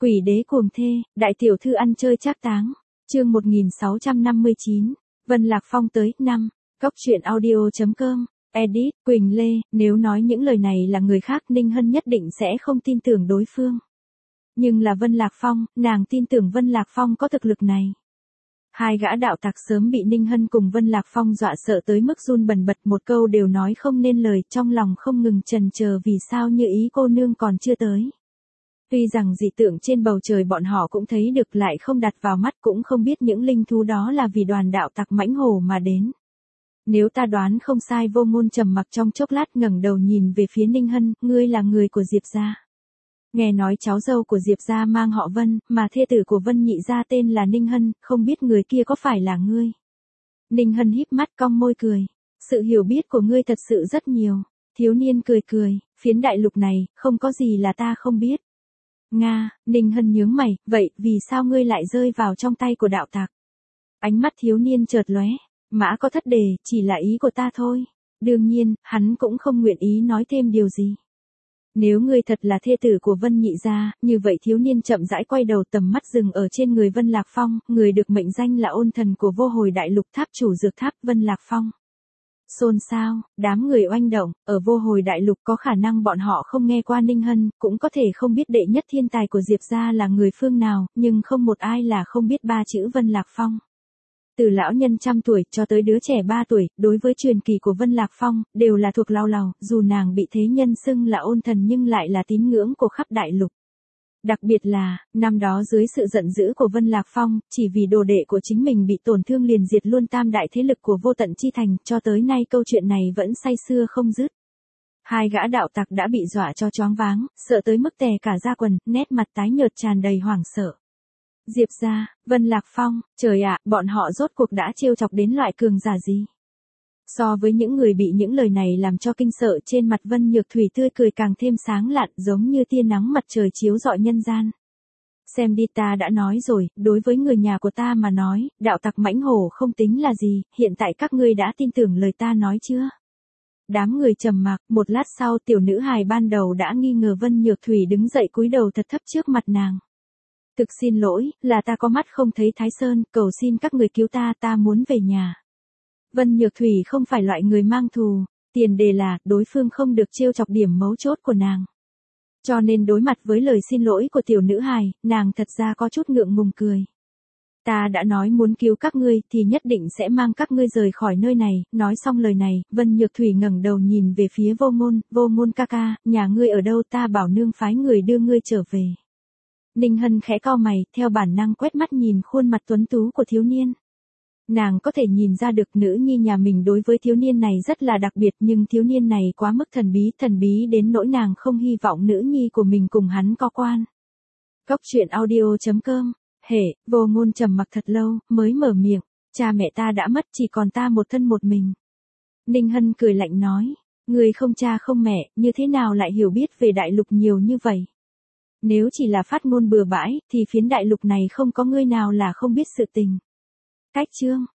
Quỷ đế cuồng thê, đại tiểu thư ăn chơi trác táng. Chương 1659. Vân Lạc Phong tới, 5. Góc truyện audio.com. Edit, Quỳnh Lê, nếu nói những lời này là người khác Ninh Hân nhất định sẽ không tin tưởng đối phương. Nhưng là Vân Lạc Phong, nàng tin tưởng Vân Lạc Phong có thực lực này. Hai gã đạo tặc sớm bị Ninh Hân cùng Vân Lạc Phong dọa sợ tới mức run bần bật, một câu đều nói không nên lời, trong lòng không ngừng chần chờ vì sao Như Ý cô nương còn chưa tới. Tuy rằng dị tượng trên bầu trời bọn họ cũng thấy được lại không đặt vào mắt, cũng không biết những linh thú đó là vì đoàn đạo tặc mãnh hổ mà đến. Nếu ta đoán không sai, Vô Ngôn trầm mặc trong chốc lát ngẩng đầu nhìn về phía Ninh Hân, ngươi là người của Diệp gia. Nghe nói cháu dâu của Diệp gia mang họ Vân, mà thê tử của Vân nhị gia tên là Ninh Hân, không biết người kia có phải là ngươi? Ninh Hân híp mắt cong môi cười. Sự hiểu biết của ngươi thật sự rất nhiều. Thiếu niên cười cười, phiến đại lục này, không có gì là ta không biết. Nga, Ninh Hân nhướng mày, vậy vì sao ngươi lại rơi vào trong tay của đạo tặc? Ánh mắt thiếu niên chợt lóe, mã có thất đề, chỉ là ý của ta thôi. Đương nhiên, hắn cũng không nguyện ý nói thêm điều gì. Nếu ngươi thật là thê tử của Vân nhị gia, như vậy thiếu niên chậm rãi quay đầu, tầm mắt dừng ở trên người Vân Lạc Phong, người được mệnh danh là ôn thần của vô hồi đại lục, tháp chủ dược tháp Vân Lạc Phong. Xôn xao, đám người oanh động, ở vô hồi đại lục có khả năng bọn họ không nghe qua Ninh Hân, cũng có thể không biết đệ nhất thiên tài của Diệp gia là người phương nào, nhưng không một ai là không biết ba chữ Vân Lạc Phong. Từ lão nhân trăm tuổi cho tới đứa trẻ 3 tuổi, đối với truyền kỳ của Vân Lạc Phong, đều là thuộc lao lầu, dù nàng bị thế nhân xưng là ôn thần nhưng lại là tín ngưỡng của khắp đại lục. Đặc biệt là, năm đó dưới sự giận dữ của Vân Lạc Phong, chỉ vì đồ đệ của chính mình bị tổn thương liền diệt luôn tam đại thế lực của Vô Tận Chi Thành, cho tới nay câu chuyện này vẫn say sưa không dứt. Hai gã đạo tặc đã bị dọa cho choáng váng, sợ tới mức tè cả da quần, nét mặt tái nhợt tràn đầy hoảng sợ. Diệp gia, Vân Lạc Phong, trời ạ, bọn họ rốt cuộc đã trêu chọc đến loại cường giả gì? So với những người bị những lời này làm cho kinh sợ, trên mặt Vân Nhược Thủy tươi cười càng thêm sáng lạn, giống như tia nắng mặt trời chiếu rọi nhân gian. Xem đi, ta đã nói rồi, đối với người nhà của ta mà nói, đạo tặc mãnh hổ không tính là gì, hiện tại các ngươi đã tin tưởng lời ta nói chưa? Đám người trầm mặc, một lát sau tiểu nữ hài ban đầu đã nghi ngờ Vân Nhược Thủy đứng dậy cúi đầu thật thấp trước mặt nàng. Thực xin lỗi, là ta có mắt không thấy Thái Sơn, cầu xin các người cứu ta, ta muốn về nhà. Vân Nhược Thủy không phải loại người mang thù, tiền đề là đối phương không được trêu chọc điểm mấu chốt của nàng. Cho nên đối mặt với lời xin lỗi của tiểu nữ hài, nàng thật ra có chút ngượng ngùng cười. Ta đã nói muốn cứu các ngươi thì nhất định sẽ mang các ngươi rời khỏi nơi này. Nói xong lời này, Vân Nhược Thủy ngẩng đầu nhìn về phía Vô Ngôn ca ca, nhà ngươi ở đâu, ta bảo nương phái người đưa ngươi trở về. Ninh Hân khẽ cau mày, theo bản năng quét mắt nhìn khuôn mặt tuấn tú của thiếu niên. Nàng có thể nhìn ra được nữ nhi nhà mình đối với thiếu niên này rất là đặc biệt, nhưng thiếu niên này quá mức thần bí đến nỗi nàng không hy vọng nữ nhi của mình cùng hắn có quan. Góc truyện audio.com. Vô Ngôn trầm mặc thật lâu, mới mở miệng, cha mẹ ta đã mất, chỉ còn ta một thân một mình. Ninh Hân cười lạnh nói, người không cha không mẹ, như thế nào lại hiểu biết về đại lục nhiều như vậy? Nếu chỉ là phát ngôn bừa bãi, thì phiến đại lục này không có người nào là không biết sự tình. Cách chương,